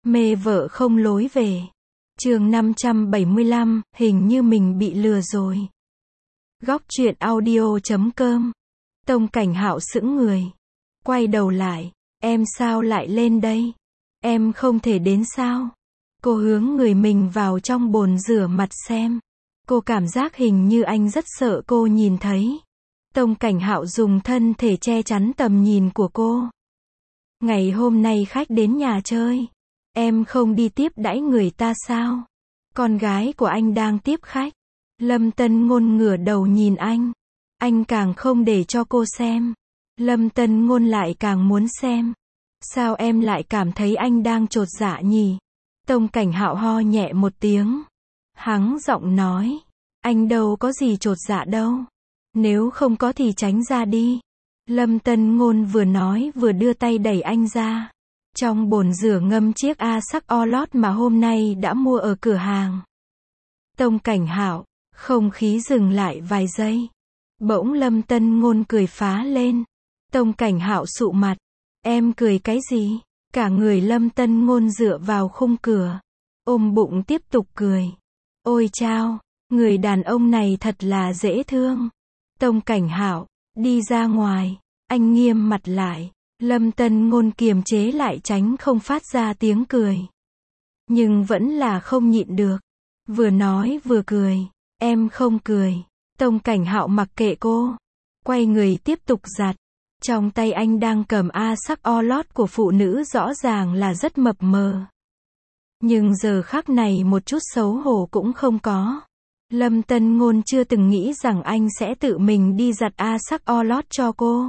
Mê vợ không lối về. Chương 575, hình như mình bị lừa rồi. Góc truyện audio.com. Tông Cảnh Hạo sững người. Quay đầu lại. Em sao lại lên đây? Em không thể đến sao? Cô hướng người mình vào trong bồn rửa mặt xem. Cô cảm giác hình như anh rất sợ cô nhìn thấy. Tông Cảnh Hạo dùng thân thể che chắn tầm nhìn của cô. Ngày hôm nay khách đến nhà chơi. Em không đi tiếp đãi người ta sao? Con gái của anh đang tiếp khách. Lâm Tân Ngôn ngửa đầu nhìn anh. Anh càng không để cho cô xem. Lâm Tân Ngôn lại càng muốn xem. Sao em lại cảm thấy anh đang chột dạ nhỉ? Tông Cảnh Hạo ho nhẹ một tiếng. Hắng giọng nói. Anh đâu có gì chột dạ đâu. Nếu không có thì tránh ra đi. Lâm Tân Ngôn vừa nói vừa đưa tay đẩy anh ra. Trong bồn rửa ngâm chiếc A sắc o lót mà hôm nay đã mua ở cửa hàng. Tông Cảnh Hạo, không khí dừng lại vài giây. Bỗng Lâm Tân Ngôn cười phá lên. Tông Cảnh Hạo sụ mặt. Em cười cái gì? Cả người Lâm Tân Ngôn dựa vào khung cửa. Ôm bụng tiếp tục cười. Ôi chao, người đàn ông này thật là dễ thương. Tông Cảnh Hạo, đi ra ngoài. Anh nghiêm mặt lại. Lâm Tân Ngôn kiềm chế lại tránh không phát ra tiếng cười. Nhưng vẫn là không nhịn được. Vừa nói vừa cười. Em không cười. Tông Cảnh Hạo mặc kệ cô. Quay người tiếp tục giặt. Trong tay anh đang cầm A sắc o lót của phụ nữ rõ ràng là rất mập mờ. Nhưng giờ khắc này một chút xấu hổ cũng không có. Lâm Tân Ngôn chưa từng nghĩ rằng anh sẽ tự mình đi giặt A sắc o lót cho cô.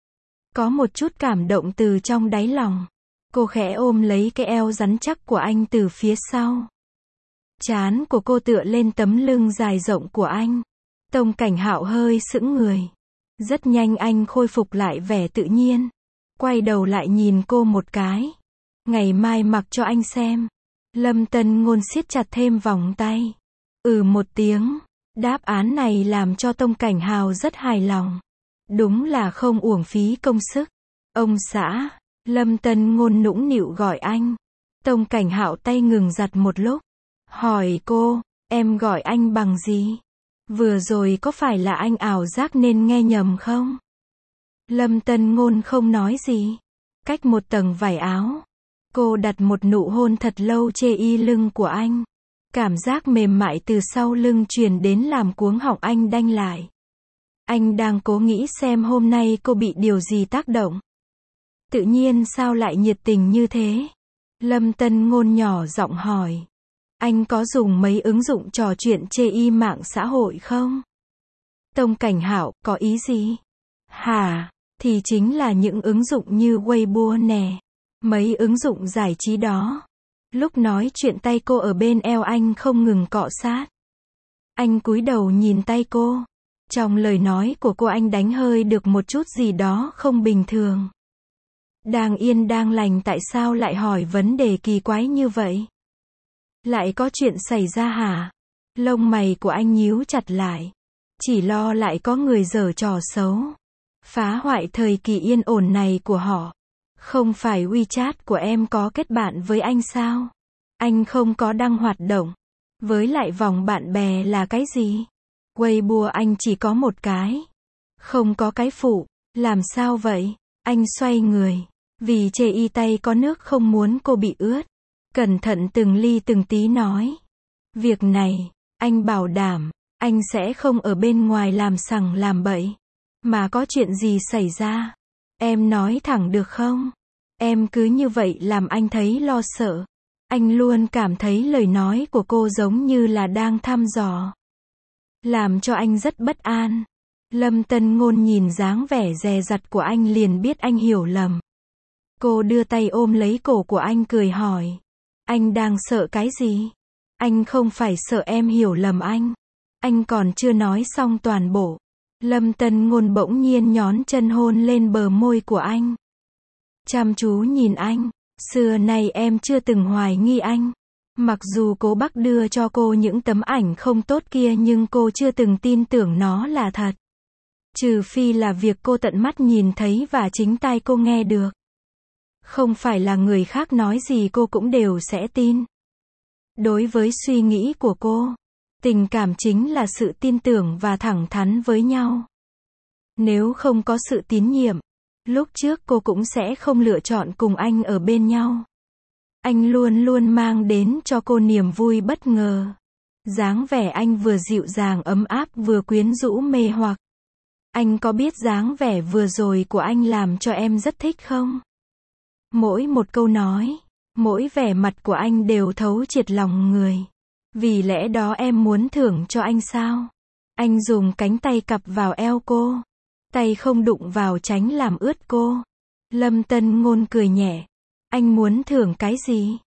Có một chút cảm động từ trong đáy lòng. Cô khẽ ôm lấy cái eo rắn chắc của anh từ phía sau. Trán của cô tựa lên tấm lưng dài rộng của anh. Tông Cảnh Hạo hơi sững người. Rất nhanh anh khôi phục lại vẻ tự nhiên. Quay đầu lại nhìn cô một cái. Ngày mai mặc cho anh xem. Lâm Tân Ngôn siết chặt thêm vòng tay. Một tiếng. Đáp án này làm cho Tông Cảnh Hạo rất hài lòng. Đúng là không uổng phí công sức. Ông xã. Lâm Tân Ngôn nũng nịu gọi anh. Tông Cảnh Hạo tay ngừng giặt một lúc. Hỏi cô, em gọi anh bằng gì? Vừa rồi có phải là anh ảo giác nên nghe nhầm không? Lâm Tân Ngôn không nói gì. Cách một tầng vải áo. Cô đặt một nụ hôn thật lâu trên y lưng của anh. Cảm giác mềm mại từ sau lưng truyền đến làm cuống họng anh đanh lại. Anh đang cố nghĩ xem hôm nay cô bị điều gì tác động. Tự nhiên sao lại nhiệt tình như thế? Lâm Tân Ngôn nhỏ giọng hỏi. Anh có dùng mấy ứng dụng trò chuyện trên mạng xã hội không? Tông Cảnh Hạo, có ý gì? Hả? Thì chính là những ứng dụng như Weibo nè. Mấy ứng dụng giải trí đó. Lúc nói chuyện tay cô ở bên eo anh không ngừng cọ sát. Anh cúi đầu nhìn tay cô. Trong lời nói của cô anh đánh hơi được một chút gì đó không bình thường. Đang yên đang lành tại sao lại hỏi vấn đề kỳ quái như vậy? Lại có chuyện xảy ra hả? Lông mày của anh nhíu chặt lại. Chỉ lo lại có người giở trò xấu. Phá hoại thời kỳ yên ổn này của họ. Không phải WeChat của em có kết bạn với anh sao? Anh không có đăng hoạt động. Với lại vòng bạn bè là cái gì? Weibo anh chỉ có một cái. Không có cái phụ. Làm sao vậy? Anh xoay người. Vì chê y tay có nước không muốn cô bị ướt. Cẩn thận từng ly từng tí nói. Việc này, anh bảo đảm, anh sẽ không ở bên ngoài làm sằng làm bậy. Mà có chuyện gì xảy ra? Em nói thẳng được không? Em cứ như vậy làm anh thấy lo sợ. Anh luôn cảm thấy lời nói của cô giống như là đang thăm dò. Làm cho anh rất bất an. Lâm Tân Ngôn nhìn dáng vẻ dè dặt của anh liền biết anh hiểu lầm. Cô đưa tay ôm lấy cổ của anh cười hỏi. Anh đang sợ cái gì? Anh không phải sợ em hiểu lầm anh. Anh còn chưa nói xong toàn bộ. Lâm Tân Ngôn bỗng nhiên nhón chân hôn lên bờ môi của anh. Chăm chú nhìn anh. Xưa nay em chưa từng hoài nghi anh. Mặc dù cố Bắc đưa cho cô những tấm ảnh không tốt kia nhưng cô chưa từng tin tưởng nó là thật. Trừ phi là việc cô tận mắt nhìn thấy và chính tai cô nghe được. Không phải là người khác nói gì cô cũng đều sẽ tin. Đối với suy nghĩ của cô, tình cảm chính là sự tin tưởng và thẳng thắn với nhau. Nếu không có sự tín nhiệm, lúc trước cô cũng sẽ không lựa chọn cùng anh ở bên nhau. Anh luôn luôn mang đến cho cô niềm vui bất ngờ. Dáng vẻ anh vừa dịu dàng ấm áp vừa quyến rũ mê hoặc. Anh có biết dáng vẻ vừa rồi của anh làm cho em rất thích không? Mỗi một câu nói, mỗi vẻ mặt của anh đều thấu triệt lòng người. Vì lẽ đó em muốn thưởng cho anh sao? Anh dùng cánh tay cặp vào eo cô. Tay không đụng vào tránh làm ướt cô. Lâm Tân Ngôn cười nhẹ. Anh muốn thưởng cái gì?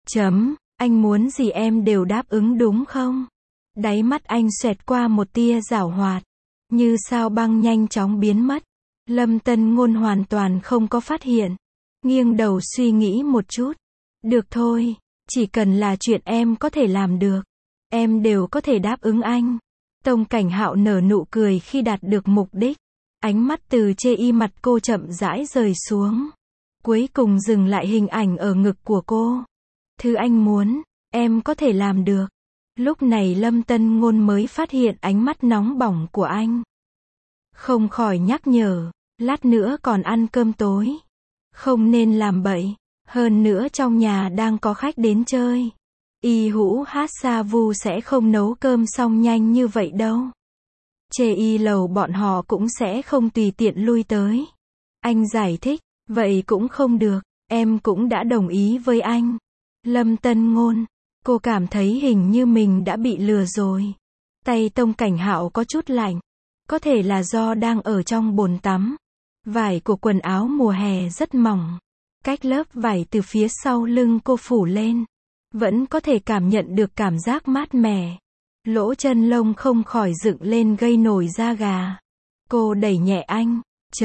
Anh muốn gì em đều đáp ứng đúng không? Đáy mắt anh xoẹt qua một tia giảo hoạt. Như sao băng nhanh chóng biến mất. Lâm Tân Ngôn hoàn toàn không có phát hiện. Nghiêng đầu suy nghĩ một chút. Được thôi, chỉ cần là chuyện em có thể làm được, em đều có thể đáp ứng anh. Tông Cảnh Hạo nở nụ cười khi đạt được mục đích. Ánh mắt từ chê y mặt cô chậm rãi rời xuống. Cuối cùng dừng lại hình ảnh ở ngực của cô. Thứ anh muốn, em có thể làm được. Lúc này Lâm Tân Ngôn mới phát hiện ánh mắt nóng bỏng của anh. Không khỏi nhắc nhở, lát nữa còn ăn cơm tối. Không nên làm bậy. Hơn nữa trong nhà đang có khách đến chơi. Y Hữu Hát Sa Vu sẽ không nấu cơm xong nhanh như vậy đâu. Chê y lầu bọn họ cũng sẽ không tùy tiện lui tới. Anh giải thích, vậy cũng không được, em cũng đã đồng ý với anh. Lâm Tân Ngôn, cô cảm thấy hình như mình đã bị lừa rồi. Tay Tông Cảnh Hạo có chút lạnh, có thể là do đang ở trong bồn tắm. Vải của quần áo mùa hè rất mỏng. Cách lớp vải từ phía sau lưng cô phủ lên, vẫn có thể cảm nhận được cảm giác mát mẻ. Lỗ chân lông không khỏi dựng lên gây nổi da gà. Cô đẩy nhẹ anh.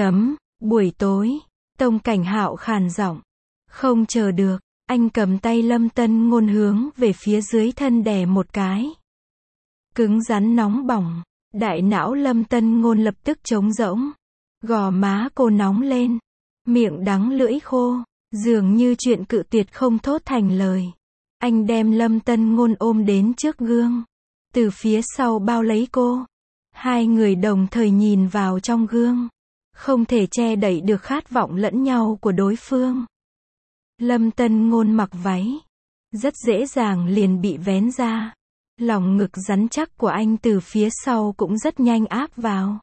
Buổi tối. Tông Cảnh Hạo khàn giọng. Không chờ được. Anh cầm tay Lâm Tân Ngôn hướng về phía dưới thân đè một cái. Cứng rắn nóng bỏng. Đại não Lâm Tân Ngôn lập tức trống rỗng. Gò má cô nóng lên. Miệng đắng lưỡi khô. Dường như chuyện cự tuyệt không thốt thành lời. Anh đem Lâm Tân Ngôn ôm đến trước gương. Từ phía sau bao lấy cô. Hai người đồng thời nhìn vào trong gương. Không thể che đậy được khát vọng lẫn nhau của đối phương. Lâm Tân Ngôn mặc váy. Rất dễ dàng liền bị vén ra. Lòng ngực rắn chắc của anh từ phía sau cũng rất nhanh áp vào.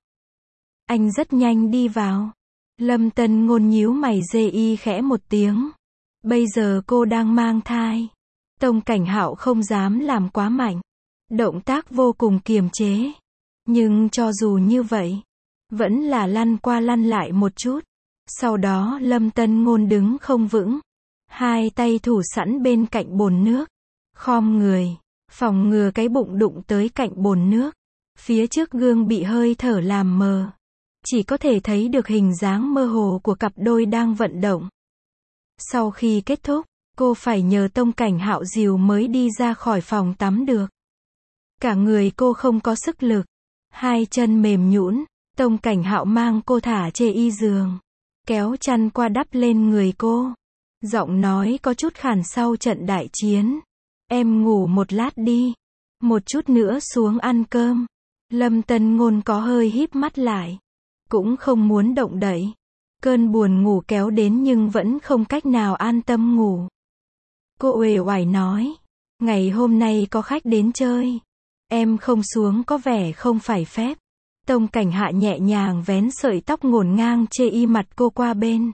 Anh rất nhanh đi vào. Lâm Tân Ngôn nhíu mày dê y khẽ một tiếng. Bây giờ cô đang mang thai. Tông Cảnh Hạo không dám làm quá mạnh. Động tác vô cùng kiềm chế. Nhưng cho dù như vậy, vẫn là lăn qua lăn lại một chút. Sau đó Lâm Tân Ngôn đứng không vững. Hai tay thủ sẵn bên cạnh bồn nước. Khom người, phòng ngừa cái bụng đụng tới cạnh bồn nước. Phía trước gương bị hơi thở làm mờ. Chỉ có thể thấy được hình dáng mơ hồ của cặp đôi đang vận động. Sau khi kết thúc, cô phải nhờ Tông Cảnh Hạo dìu mới đi ra khỏi phòng tắm được. Cả người cô không có sức lực. Hai chân mềm nhũn, Tông Cảnh Hạo mang cô thả chê y giường. Kéo chăn qua đắp lên người cô. Giọng nói có chút khàn sau trận đại chiến. Em ngủ một lát đi. Một chút nữa xuống ăn cơm. Lâm Tân Ngôn có hơi híp mắt lại. Cũng không muốn động đậy. Cơn buồn ngủ kéo đến nhưng vẫn không cách nào an tâm ngủ. Cô uể oải nói. Ngày hôm nay có khách đến chơi. Em không xuống có vẻ không phải phép. Tông Cảnh Hạ nhẹ nhàng vén sợi tóc ngổn ngang chê y mặt cô qua bên.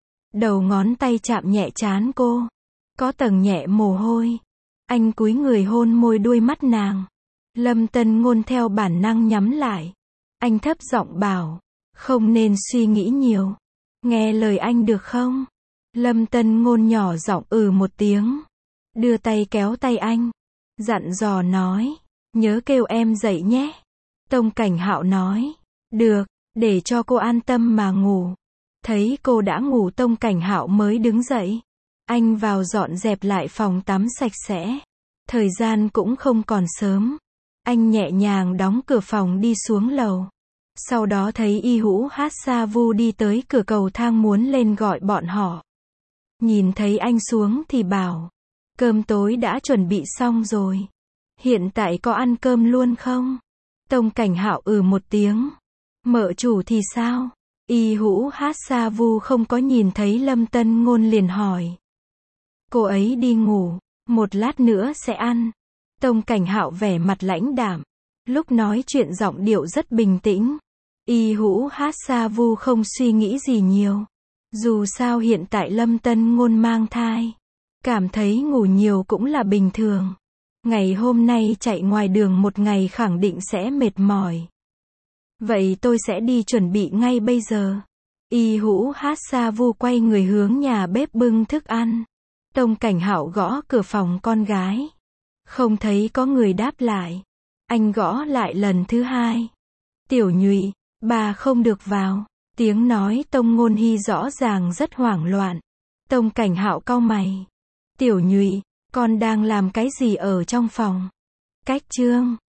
Đầu ngón tay chạm nhẹ trán cô. Có tầng nhẹ mồ hôi. Anh cúi người hôn môi đuôi mắt nàng. Lâm Tân Ngôn theo bản năng nhắm lại. Anh thấp giọng bảo. Không nên suy nghĩ nhiều. Nghe lời anh được không? Lâm Tân Ngôn nhỏ giọng một tiếng. Đưa tay kéo tay anh. Dặn dò nói. Nhớ kêu em dậy nhé. Tông Cảnh Hạo nói. Được, để cho cô an tâm mà ngủ. Thấy cô đã ngủ Tông Cảnh Hạo mới đứng dậy. Anh vào dọn dẹp lại phòng tắm sạch sẽ. Thời gian cũng không còn sớm. Anh nhẹ nhàng đóng cửa phòng đi xuống lầu. Sau đó thấy Y Hữu Hát Sa Vu đi tới cửa cầu thang muốn lên gọi bọn họ. Nhìn thấy anh xuống thì bảo, cơm tối đã chuẩn bị xong rồi. Hiện tại có ăn cơm luôn không? Tông Cảnh Hạo một tiếng. Mợ chủ thì sao? Y Hữu Hát Sa Vu không có nhìn thấy Lâm Tân Ngôn liền hỏi. Cô ấy đi ngủ, một lát nữa sẽ ăn. Tông Cảnh Hạo vẻ mặt lãnh đạm, lúc nói chuyện giọng điệu rất bình tĩnh. Y Hữu Hát Sa Vu không suy nghĩ gì nhiều. Dù sao hiện tại Lâm Tân Ngôn mang thai, cảm thấy ngủ nhiều cũng là bình thường. Ngày hôm nay chạy ngoài đường một ngày khẳng định sẽ mệt mỏi. Vậy tôi sẽ đi chuẩn bị ngay bây giờ. Y Hữu Hát Sa Vu quay người hướng nhà bếp bưng thức ăn. Tông Cảnh Hạo gõ cửa phòng con gái. Không thấy có người đáp lại. Anh gõ lại lần thứ hai. Tiểu Nhụy, bà không được vào. Tiếng nói Tông Ngôn Hy rõ ràng rất hoảng loạn. Tông Cảnh Hạo cau mày. Tiểu Nhụy, con đang làm cái gì ở trong phòng? Cách chương